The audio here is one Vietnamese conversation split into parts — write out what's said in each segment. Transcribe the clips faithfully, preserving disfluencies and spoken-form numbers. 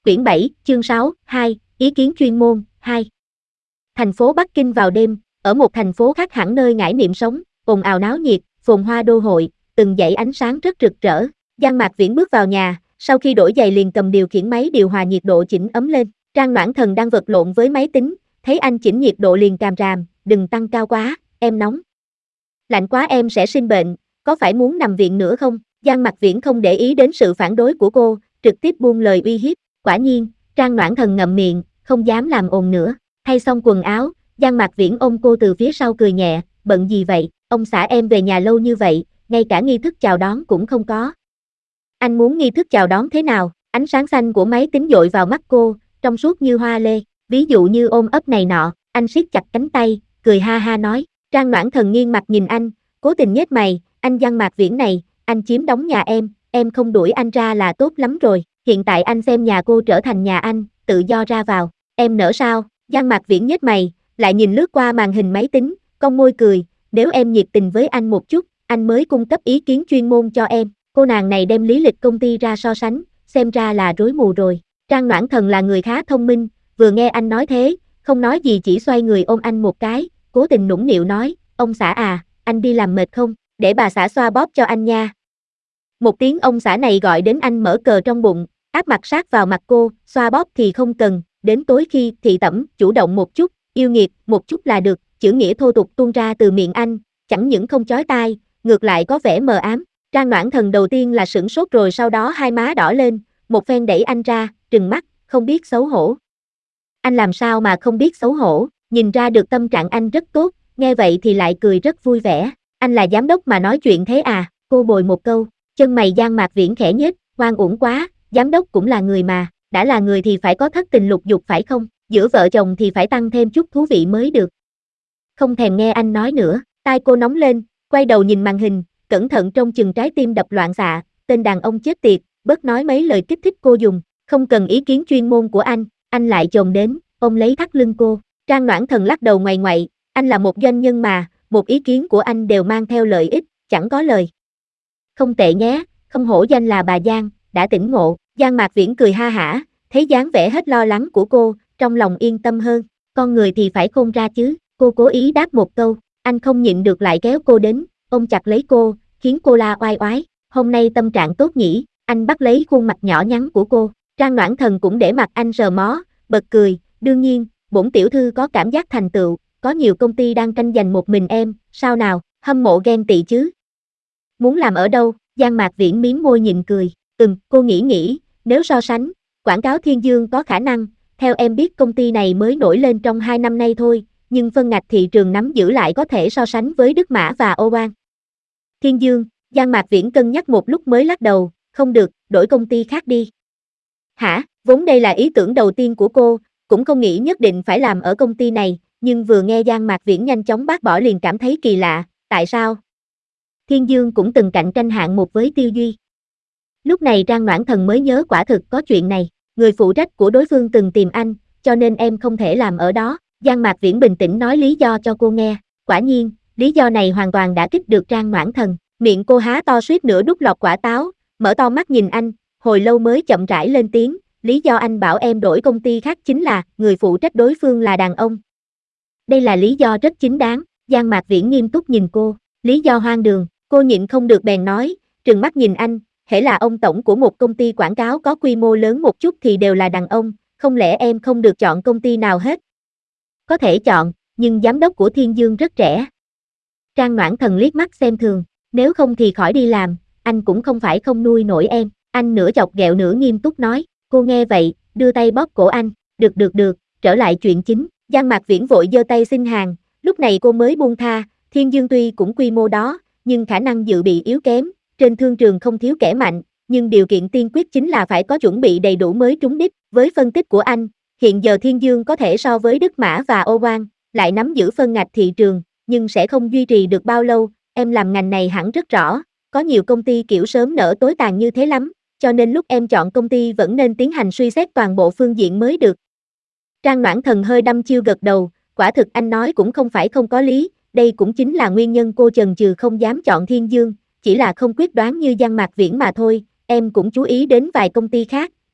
Quyển bảy, chương sáu, hai, ý kiến chuyên môn, hai. Thành phố Bắc Kinh vào đêm, ở một thành phố khác hẳn nơi Ngải Niệm sống, ồn ào náo nhiệt, phồn hoa đô hội, từng dãy ánh sáng rất rực rỡ. Giang Mạc Viễn bước vào nhà, sau khi đổi giày liền cầm điều khiển máy điều hòa nhiệt độ chỉnh ấm lên. Trang Noãn Thần đang vật lộn với máy tính, thấy anh chỉnh nhiệt độ liền càm ràm, đừng tăng cao quá, em nóng. Lạnh quá em sẽ sinh bệnh, có phải muốn nằm viện nữa không? Giang Mạc Viễn không để ý đến sự phản đối của cô, trực tiếp buông lời uy hiếp. Quả nhiên, Trang Noãn Thần ngậm miệng, không dám làm ồn nữa. Thay xong quần áo, Giang Mạc Viễn ôm cô từ phía sau cười nhẹ, bận gì vậy, ông xã em về nhà lâu như vậy, ngay cả nghi thức chào đón cũng không có. Anh muốn nghi thức chào đón thế nào? Ánh sáng xanh của máy tính dội vào mắt cô, trong suốt như hoa lê, ví dụ như ôm ấp này nọ. Anh siết chặt cánh tay, cười ha ha nói. Trang Noãn Thần nghiêng mặt nhìn anh, cố tình nhếch mày, anh Giang Mạc Viễn này, anh chiếm đóng nhà em, em không đuổi anh ra là tốt lắm rồi, hiện tại anh xem nhà cô trở thành nhà anh, tự do ra vào, em nỡ sao? Giang Mạc Viễn nhếch mày, lại nhìn lướt qua màn hình máy tính, cong môi cười, nếu em nhiệt tình với anh một chút, anh mới cung cấp ý kiến chuyên môn cho em. Cô nàng này đem lý lịch công ty ra so sánh, xem ra là rối mù rồi. Trang Noãn Thần là người khá thông minh, vừa nghe anh nói thế, không nói gì chỉ xoay người ôm anh một cái, cố tình nũng nịu nói, ông xã à, anh đi làm mệt không, để bà xã xoa bóp cho anh nha. Một tiếng ông xã này gọi đến anh mở cờ trong bụng, áp mặt sát vào mặt cô, xoa bóp thì không cần, đến tối khi thị tẩm, chủ động một chút, yêu nghiệt, một chút là được, chữ nghĩa thô tục tuôn ra từ miệng anh, chẳng những không chói tai, ngược lại có vẻ mờ ám. Trang Noãn Thần đầu tiên là sửng sốt rồi sau đó hai má đỏ lên, một phen đẩy anh ra, trừng mắt, không biết xấu hổ. Anh làm sao mà không biết xấu hổ, nhìn ra được tâm trạng anh rất tốt, nghe vậy thì lại cười rất vui vẻ. Anh là giám đốc mà nói chuyện thế à? Cô bồi một câu, chân mày Giang Mạc Viễn khẽ nhếch, oan uổng quá, giám đốc cũng là người mà, đã là người thì phải có thất tình lục dục phải không? Giữa vợ chồng thì phải tăng thêm chút thú vị mới được. Không thèm nghe anh nói nữa, tai cô nóng lên, quay đầu nhìn màn hình, cẩn thận trông chừng trái tim đập loạn xạ, tên đàn ông chết tiệt, bớt nói mấy lời kích thích cô dùng, không cần ý kiến chuyên môn của anh, anh lại chồm đến, ôm lấy thắt lưng cô. Trang Noãn Thần lắc đầu ngoại ngoại, anh là một doanh nhân mà, một ý kiến của anh đều mang theo lợi ích, chẳng có lời. Không tệ nhé, không hổ danh là bà Giang, đã tỉnh ngộ. Giang Mạc Viễn cười ha hả, thấy dáng vẻ hết lo lắng của cô, trong lòng yên tâm hơn, con người thì phải khôn ra chứ, cô cố ý đáp một câu, anh không nhịn được lại kéo cô đến, ôm chặt lấy cô, khiến cô la oai oái, hôm nay tâm trạng tốt nhỉ, anh bắt lấy khuôn mặt nhỏ nhắn của cô, Trang Noãn Thần cũng để mặt anh sờ mó, bật cười, đương nhiên, bổn tiểu thư có cảm giác thành tựu, có nhiều công ty đang tranh giành một mình em, sao nào, hâm mộ ghen tị chứ? Muốn làm ở đâu? Giang Mạc Viễn miếm môi nhịn cười, ừm, cô nghĩ nghĩ, nếu so sánh, quảng cáo Thiên Dương có khả năng, theo em biết công ty này mới nổi lên trong hai năm nay thôi, nhưng phân ngạch thị trường nắm giữ lại có thể so sánh với Đức Mã và Oban. Thiên Dương, Giang Mạc Viễn cân nhắc một lúc mới lắc đầu, không được, đổi công ty khác đi. Hả, vốn đây là ý tưởng đầu tiên của cô, cũng không nghĩ nhất định phải làm ở công ty này, nhưng vừa nghe Giang Mạc Viễn nhanh chóng bác bỏ liền cảm thấy kỳ lạ, tại sao? Thiên Dương cũng từng cạnh tranh hạng một với Tiêu Duy. Lúc này Trang Noãn Thần mới nhớ quả thực có chuyện này, người phụ trách của đối phương từng tìm anh, cho nên em không thể làm ở đó. Giang Mạc Viễn bình tĩnh nói lý do cho cô nghe, quả nhiên, lý do này hoàn toàn đã kích được Trang Noãn Thần, miệng cô há to suýt nữa đút lọt quả táo, mở to mắt nhìn anh, hồi lâu mới chậm rãi lên tiếng, lý do anh bảo em đổi công ty khác chính là, người phụ trách đối phương là đàn ông. Đây là lý do rất chính đáng, Giang Mạc Viễn nghiêm túc nhìn cô, lý do hoang đường, cô nhịn không được bèn nói, trừng mắt nhìn anh, hễ là ông tổng của một công ty quảng cáo có quy mô lớn một chút thì đều là đàn ông, không lẽ em không được chọn công ty nào hết? Có thể chọn, nhưng giám đốc của Thiên Dương rất trẻ. Trang Noãn Thần liếc mắt xem thường, nếu không thì khỏi đi làm, anh cũng không phải không nuôi nổi em, anh nửa chọc ghẹo nửa nghiêm túc nói, cô nghe vậy, đưa tay bóp cổ anh, được được được, trở lại chuyện chính, Giang Mạc Viễn vội giơ tay xin hàng, lúc này cô mới buông tha, Thiên Dương tuy cũng quy mô đó, nhưng khả năng dự bị yếu kém, trên thương trường không thiếu kẻ mạnh, nhưng điều kiện tiên quyết chính là phải có chuẩn bị đầy đủ mới trúng đích, với phân tích của anh, hiện giờ Thiên Dương có thể so với Đức Mã và Oban, lại nắm giữ phân ngạch thị trường, nhưng sẽ không duy trì được bao lâu, em làm ngành này hẳn rất rõ, có nhiều công ty kiểu sớm nở tối tàn như thế lắm, cho nên lúc em chọn công ty vẫn nên tiến hành suy xét toàn bộ phương diện mới được. Trang Noãn Thần hơi đăm chiêu gật đầu, quả thực anh nói cũng không phải không có lý, đây cũng chính là nguyên nhân cô chần chừ không dám chọn Thiên Dương, chỉ là không quyết đoán như Giang Mạc Viễn mà thôi, em cũng chú ý đến vài công ty khác,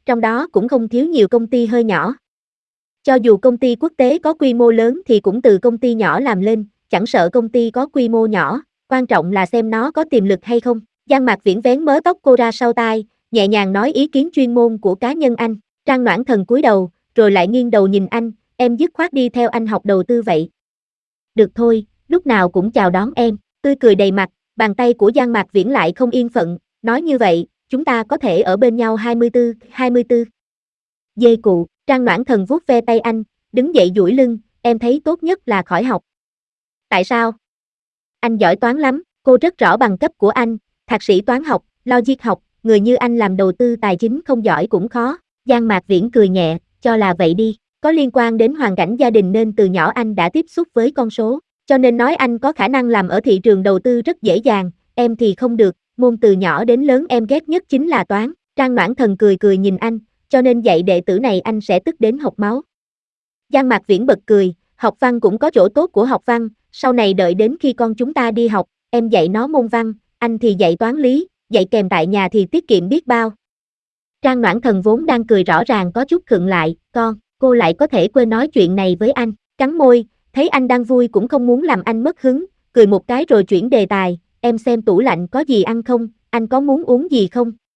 trong đó cũng không thiếu nhiều công ty hơi nhỏ. Cho dù công ty quốc tế có quy mô lớn thì cũng từ công ty nhỏ làm lên, chẳng sợ công ty có quy mô nhỏ, quan trọng là xem nó có tiềm lực hay không. Giang Mạc Viễn vén mớ tóc cô ra sau tai, nhẹ nhàng nói ý kiến chuyên môn của cá nhân anh. Trang Noãn Thần cúi đầu, rồi lại nghiêng đầu nhìn anh, em dứt khoát đi theo anh học đầu tư vậy. Được thôi, lúc nào cũng chào đón em, tươi cười đầy mặt, bàn tay của Giang Mạc Viễn lại không yên phận, nói như vậy, chúng ta có thể ở bên nhau hai mươi tư, hai mươi tư. Dê cụ, Trang Noãn Thần vuốt ve tay anh, đứng dậy duỗi lưng, em thấy tốt nhất là khỏi học. Tại sao? Anh giỏi toán lắm, cô rất rõ bằng cấp của anh, thạc sĩ toán học, logic học, người như anh làm đầu tư tài chính không giỏi cũng khó. Giang Mạc Viễn cười nhẹ, cho là vậy đi, có liên quan đến hoàn cảnh gia đình nên từ nhỏ anh đã tiếp xúc với con số, cho nên nói anh có khả năng làm ở thị trường đầu tư rất dễ dàng, em thì không được, môn từ nhỏ đến lớn em ghét nhất chính là toán. Trang Noãn Thần cười cười nhìn anh, cho nên dạy đệ tử này anh sẽ tức đến hộc máu. Giang Mạc Viễn bật cười, học văn cũng có chỗ tốt của học văn, sau này đợi đến khi con chúng ta đi học, em dạy nó môn văn, anh thì dạy toán lý, dạy kèm tại nhà thì tiết kiệm biết bao. Trang Noãn Thần vốn đang cười rõ ràng có chút khựng lại, con, cô lại có thể quên nói chuyện này với anh, cắn môi, thấy anh đang vui cũng không muốn làm anh mất hứng, cười một cái rồi chuyển đề tài, em xem tủ lạnh có gì ăn không, anh có muốn uống gì không,